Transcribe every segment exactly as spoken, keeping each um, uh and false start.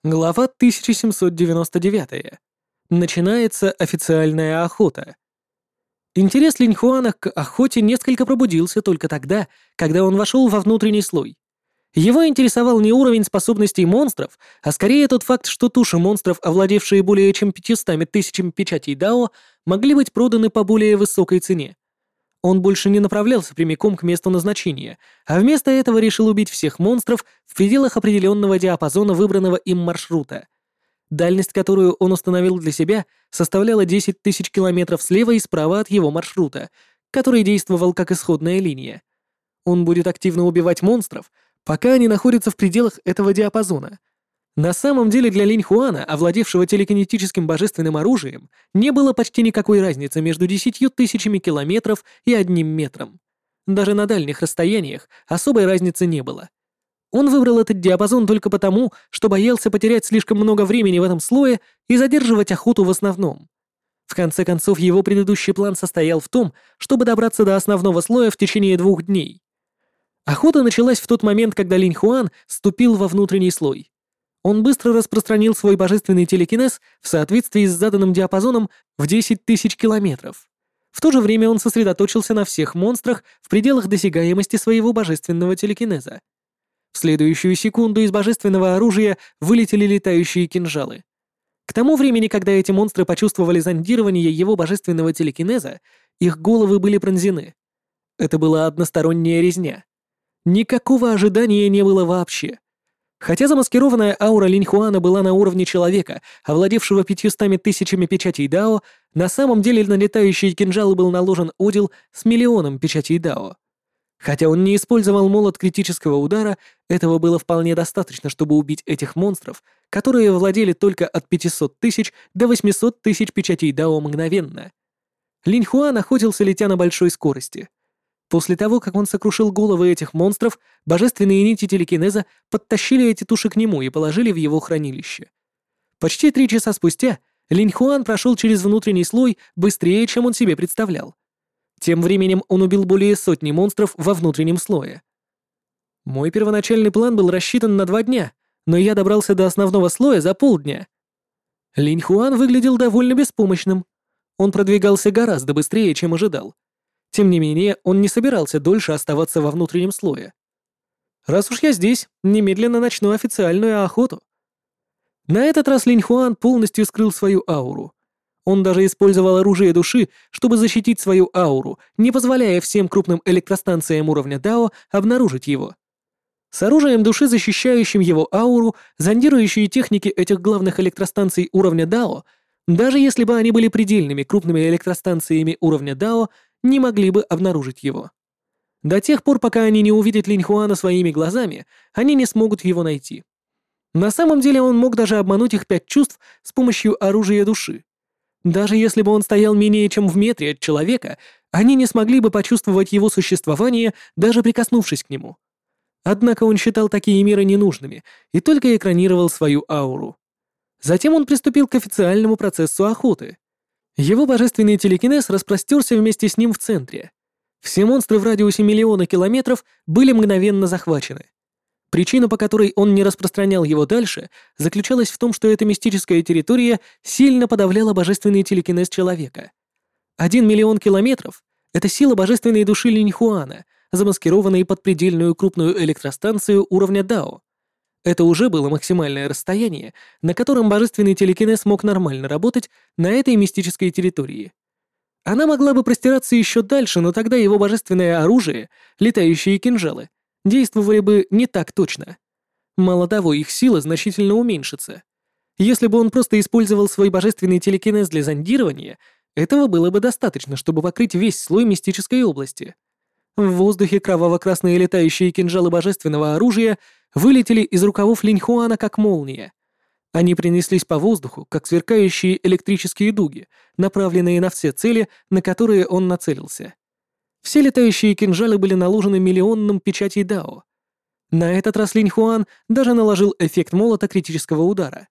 Глава тысяча семьсот девяносто девять. Начинается официальная охота. Интерес Линьхуана к охоте несколько пробудился только тогда, когда он вошел во внутренний слой. Его интересовал не уровень способностей монстров, а скорее тот факт, что туши монстров, овладевшие более чем пятьюстами тысячами печатей Дао, могли быть проданы по более высокой цене. Он больше не направлялся прямиком к месту назначения, а вместо этого решил убить всех монстров в пределах определенного диапазона выбранного им маршрута. Дальность, которую он установил для себя, составляла десять тысяч километров слева и справа от его маршрута, который действовал как исходная линия. Он будет активно убивать монстров, пока они находятся в пределах этого диапазона. На самом деле для Линьхуана, овладевшего телекинетическим божественным оружием, не было почти никакой разницы между десятью тысячами километров и одним метром. Даже на дальних расстояниях особой разницы не было. Он выбрал этот диапазон только потому, что боялся потерять слишком много времени в этом слое и задерживать охоту в основном. В конце концов, его предыдущий план состоял в том, чтобы добраться до основного слоя в течение двух дней. Охота началась в тот момент, когда Линьхуан ступил во внутренний слой. Он быстро распространил свой божественный телекинез в соответствии с заданным диапазоном в десять тысяч километров. В то же время он сосредоточился на всех монстрах в пределах досягаемости своего божественного телекинеза. В следующую секунду из божественного оружия вылетели летающие кинжалы. К тому времени, когда эти монстры почувствовали зондирование его божественного телекинеза, их головы были пронзены. Это была односторонняя резня. Никакого ожидания не было вообще. Хотя замаскированная аура Линьхуана была на уровне человека, овладевшего пятьюстами тысячами печатей Дао, на самом деле на летающие кинжалы был наложен удел с миллионом печатей Дао. Хотя он не использовал молот критического удара, этого было вполне достаточно, чтобы убить этих монстров, которые владели только от пятисот тысяч до восьмисот тысяч печатей Дао мгновенно. Линьхуан охотился, летя на большой скорости. После того, как он сокрушил головы этих монстров, божественные нити телекинеза подтащили эти туши к нему и положили в его хранилище. Почти три часа спустя Линьхуан прошел через внутренний слой быстрее, чем он себе представлял. Тем временем он убил более сотни монстров во внутреннем слое. Мой первоначальный план был рассчитан на два дня, но я добрался до основного слоя за полдня. Линьхуан выглядел довольно беспомощным. Он продвигался гораздо быстрее, чем ожидал. Тем не менее, он не собирался дольше оставаться во внутреннем слое. Раз уж я здесь, немедленно начну официальную охоту. На этот раз Линьхуан полностью скрыл свою ауру. Он даже использовал оружие души, чтобы защитить свою ауру, не позволяя всем крупным электростанциям уровня Дао обнаружить его. С оружием души, защищающим его ауру, зондирующие техники этих главных электростанций уровня Дао, даже если бы они были предельными крупными электростанциями уровня Дао, не могли бы обнаружить его. До тех пор, пока они не увидят Линьхуана своими глазами, они не смогут его найти. На самом деле он мог даже обмануть их пять чувств с помощью оружия души. Даже если бы он стоял менее чем в метре от человека, они не смогли бы почувствовать его существование, даже прикоснувшись к нему. Однако он считал такие меры ненужными и только экранировал свою ауру. Затем он приступил к официальному процессу охоты. Его божественный телекинез распростерся вместе с ним в центре. Все монстры в радиусе миллиона километров были мгновенно захвачены. Причина, по которой он не распространял его дальше, заключалась в том, что эта мистическая территория сильно подавляла божественный телекинез человека. Один миллион километров — это сила божественной души Линьхуана, замаскированной под предельную крупную электростанцию уровня Дао. Это уже было максимальное расстояние, на котором божественный телекинез мог нормально работать на этой мистической территории. Она могла бы простираться еще дальше, но тогда его божественное оружие, летающие кинжалы, действовали бы не так точно. Мало того, их сила значительно уменьшится. Если бы он просто использовал свой божественный телекинез для зондирования, этого было бы достаточно, чтобы покрыть весь слой мистической области. В воздухе кроваво-красные летающие кинжалы божественного оружия вылетели из рукавов Линьхуана как молния. Они принеслись по воздуху, как сверкающие электрические дуги, направленные на все цели, на которые он нацелился. Все летающие кинжалы были наложены миллионным печатей Дао. На этот раз Линьхуан даже наложил эффект молота критического удара.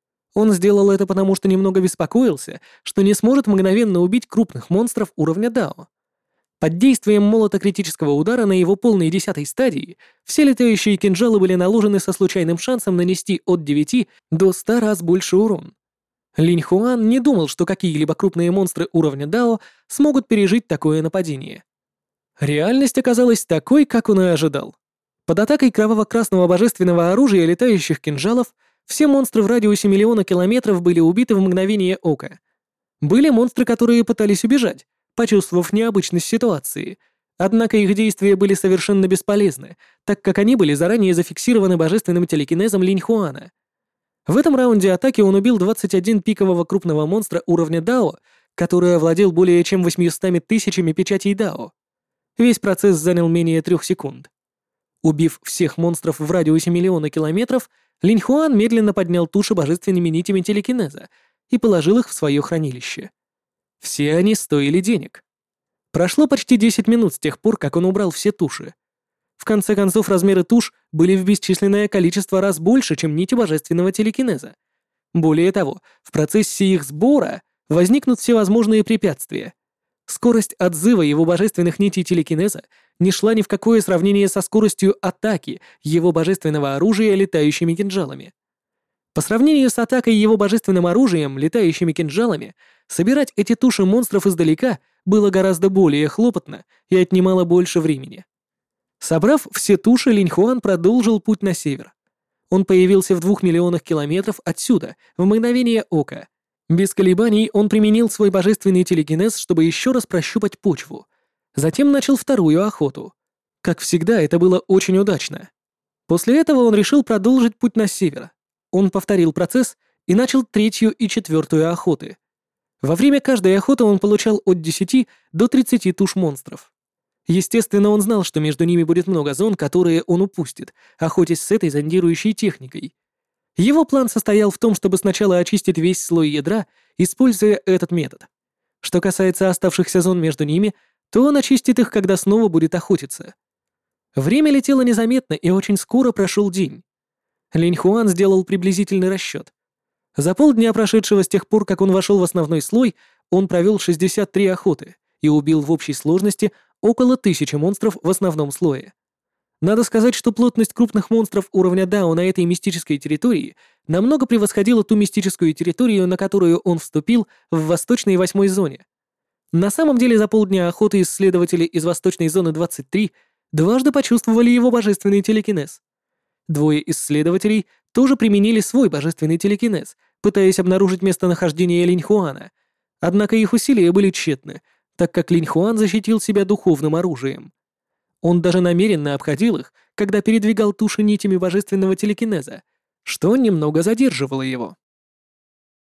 Он сделал это потому, что немного беспокоился, что не сможет мгновенно убить крупных монстров уровня Дао. Под действием молота критического удара на его полной десятой стадии все летающие кинжалы были наложены со случайным шансом нанести от девяти до ста раз больше урон. Линь Хуан не думал, что какие-либо крупные монстры уровня Дао смогут пережить такое нападение. Реальность оказалась такой, как он и ожидал. Под атакой кроваво-красного божественного оружия летающих кинжалов все монстры в радиусе миллиона километров были убиты в мгновение ока. Были монстры, которые пытались убежать, почувствовав необычность ситуации, однако их действия были совершенно бесполезны, так как они были заранее зафиксированы божественным телекинезом Линь Хуана. В этом раунде атаки он убил двадцать один пикового крупного монстра уровня Дао, который овладел более чем восьмистами тысячами печатей Дао. Весь процесс занял менее трех секунд. Убив всех монстров в радиусе миллиона километров, Линь Хуан медленно поднял туши божественными нитями телекинеза и положил их в свое хранилище. Все они стоили денег. Прошло почти десять минут с тех пор, как он убрал все туши. В конце концов, размеры туш были в бесчисленное количество раз больше, чем нити божественного телекинеза. Более того, в процессе их сбора возникнут всевозможные препятствия. Скорость отзыва его божественных нитей телекинеза не шла ни в какое сравнение со скоростью атаки его божественного оружия летающими кинжалами. По сравнению с атакой его божественным оружием летающими кинжалами, собирать эти туши монстров издалека было гораздо более хлопотно и отнимало больше времени. Собрав все туши, Линь Хуан продолжил путь на север. Он появился в двух миллионах километров отсюда, в мгновение ока. Без колебаний он применил свой божественный телекинез, чтобы еще раз прощупать почву. Затем начал вторую охоту. Как всегда, это было очень удачно. После этого он решил продолжить путь на север. Он повторил процесс и начал третью и четвертую охоты. Во время каждой охоты он получал от десяти до тридцати туш монстров. Естественно, он знал, что между ними будет много зон, которые он упустит, охотясь с этой зондирующей техникой. Его план состоял в том, чтобы сначала очистить весь слой ядра, используя этот метод. Что касается оставшихся зон между ними, то он очистит их, когда снова будет охотиться. Время летело незаметно, и очень скоро прошел день. Линь Хуан сделал приблизительный расчет. За полдня, прошедшего с тех пор, как он вошел в основной слой, он провел шестьдесят три охоты и убил в общей сложности около тысячи монстров в основном слое. Надо сказать, что плотность крупных монстров уровня Дао на этой мистической территории намного превосходила ту мистическую территорию, на которую он вступил в восточной восьмой зоне. На самом деле, за полдня охоты исследователи из восточной зоны двадцать три дважды почувствовали его божественный телекинез. Двое исследователей тоже применили свой божественный телекинез, пытаясь обнаружить местонахождение Линь Хуана, однако их усилия были тщетны, так как Линь Хуан защитил себя духовным оружием. Он даже намеренно обходил их, когда передвигал туши нитями божественного телекинеза, что немного задерживало его.